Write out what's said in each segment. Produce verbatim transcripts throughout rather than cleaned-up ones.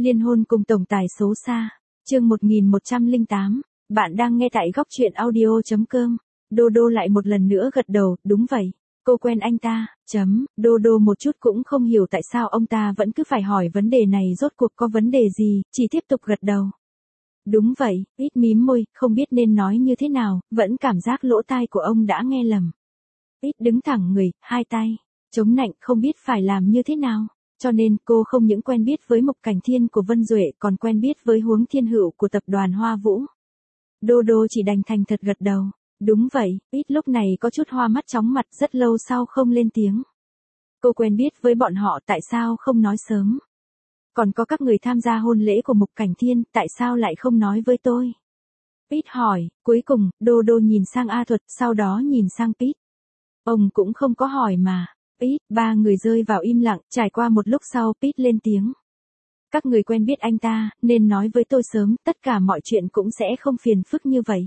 Liên hôn cùng tổng tài xấu xa. Chương một nghìn một trăm lẻ tám. Bạn đang nghe tại góc truyện audio chấm com. Đô Đô lại một lần nữa gật đầu, đúng vậy. Cô quen anh ta, chấm, Đô Đô một chút cũng không hiểu tại sao ông ta vẫn cứ phải hỏi vấn đề này rốt cuộc có vấn đề gì, chỉ tiếp tục gật đầu. Đúng vậy, ít mím môi, không biết nên nói như thế nào, vẫn cảm giác lỗ tai của ông đã nghe lầm. Ít đứng thẳng người, hai tay, chống nạnh không biết phải làm như thế nào. Cho nên cô không những quen biết với Mục Cảnh Thiên của Vân Duệ còn quen biết với Huống Thiên Hữu của tập đoàn Hoa Vũ. Đô Đô chỉ đành thành thật gật đầu. Đúng vậy, ít lúc này có chút hoa mắt chóng mặt rất lâu sau không lên tiếng. Cô quen biết với bọn họ tại sao không nói sớm. Còn có các người tham gia hôn lễ của Mục Cảnh Thiên tại sao lại không nói với tôi. Pete hỏi, cuối cùng, Đô Đô nhìn sang A Thuật sau đó nhìn sang Pete. Ông cũng không có hỏi mà. Pete, ba người rơi vào im lặng, trải qua một lúc sau Pete lên tiếng. Các người quen biết anh ta, nên nói với tôi sớm, tất cả mọi chuyện cũng sẽ không phiền phức như vậy.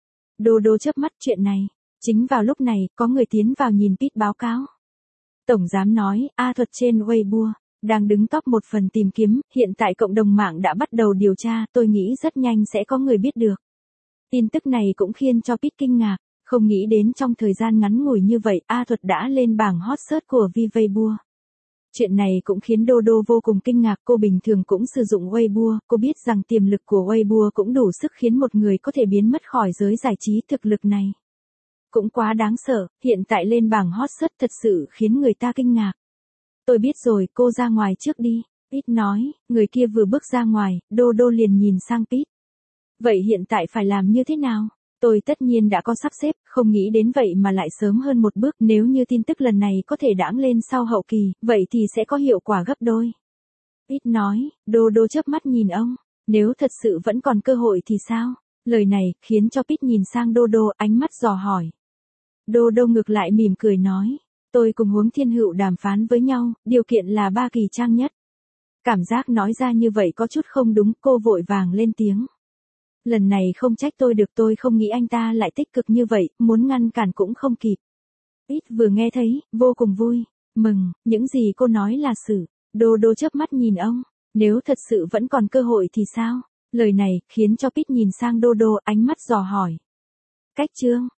Đô Đô chớp mắt chuyện này. Chính vào lúc này, có người tiến vào nhìn Pete báo cáo. Tổng giám nói, A Thuật trên Weibo, đang đứng top một phần tìm kiếm, hiện tại cộng đồng mạng đã bắt đầu điều tra, tôi nghĩ rất nhanh sẽ có người biết được. Tin tức này cũng khiến cho Pete kinh ngạc. Không nghĩ đến trong thời gian ngắn ngủi như vậy, A Thuật đã lên bảng hot search của Weibo. Chuyện này cũng khiến Đô Đô vô cùng kinh ngạc, cô bình thường cũng sử dụng Weibo, cô biết rằng tiềm lực của Weibo cũng đủ sức khiến một người có thể biến mất khỏi giới giải trí, thực lực này cũng quá đáng sợ, hiện tại lên bảng hot search thật sự khiến người ta kinh ngạc. Tôi biết rồi, cô ra ngoài trước đi, Pete nói, người kia vừa bước ra ngoài, Đô Đô liền nhìn sang Pete. Vậy hiện tại phải làm như thế nào? Tôi tất nhiên đã có sắp xếp, không nghĩ đến vậy mà lại sớm hơn một bước, nếu như tin tức lần này có thể đãng lên sau hậu kỳ, vậy thì sẽ có hiệu quả gấp đôi. Pete nói, Đô Đô chớp mắt nhìn ông, nếu thật sự vẫn còn cơ hội thì sao? Lời này khiến cho Pete nhìn sang Đô Đô, ánh mắt dò hỏi. Đô Đô ngược lại mỉm cười nói, tôi cùng Huống Thiên Hữu đàm phán với nhau, điều kiện là ba kỳ trang nhất. Cảm giác nói ra như vậy có chút không đúng, cô vội vàng lên tiếng. Lần này không trách tôi được, tôi không nghĩ anh ta lại tích cực như vậy, muốn ngăn cản cũng không kịp. Pete vừa nghe thấy, vô cùng vui, mừng, những gì cô nói là sự. Đô Đô chớp mắt nhìn ông, nếu thật sự vẫn còn cơ hội thì sao? Lời này khiến cho Pete nhìn sang Đô Đô, ánh mắt dò hỏi. Cách chương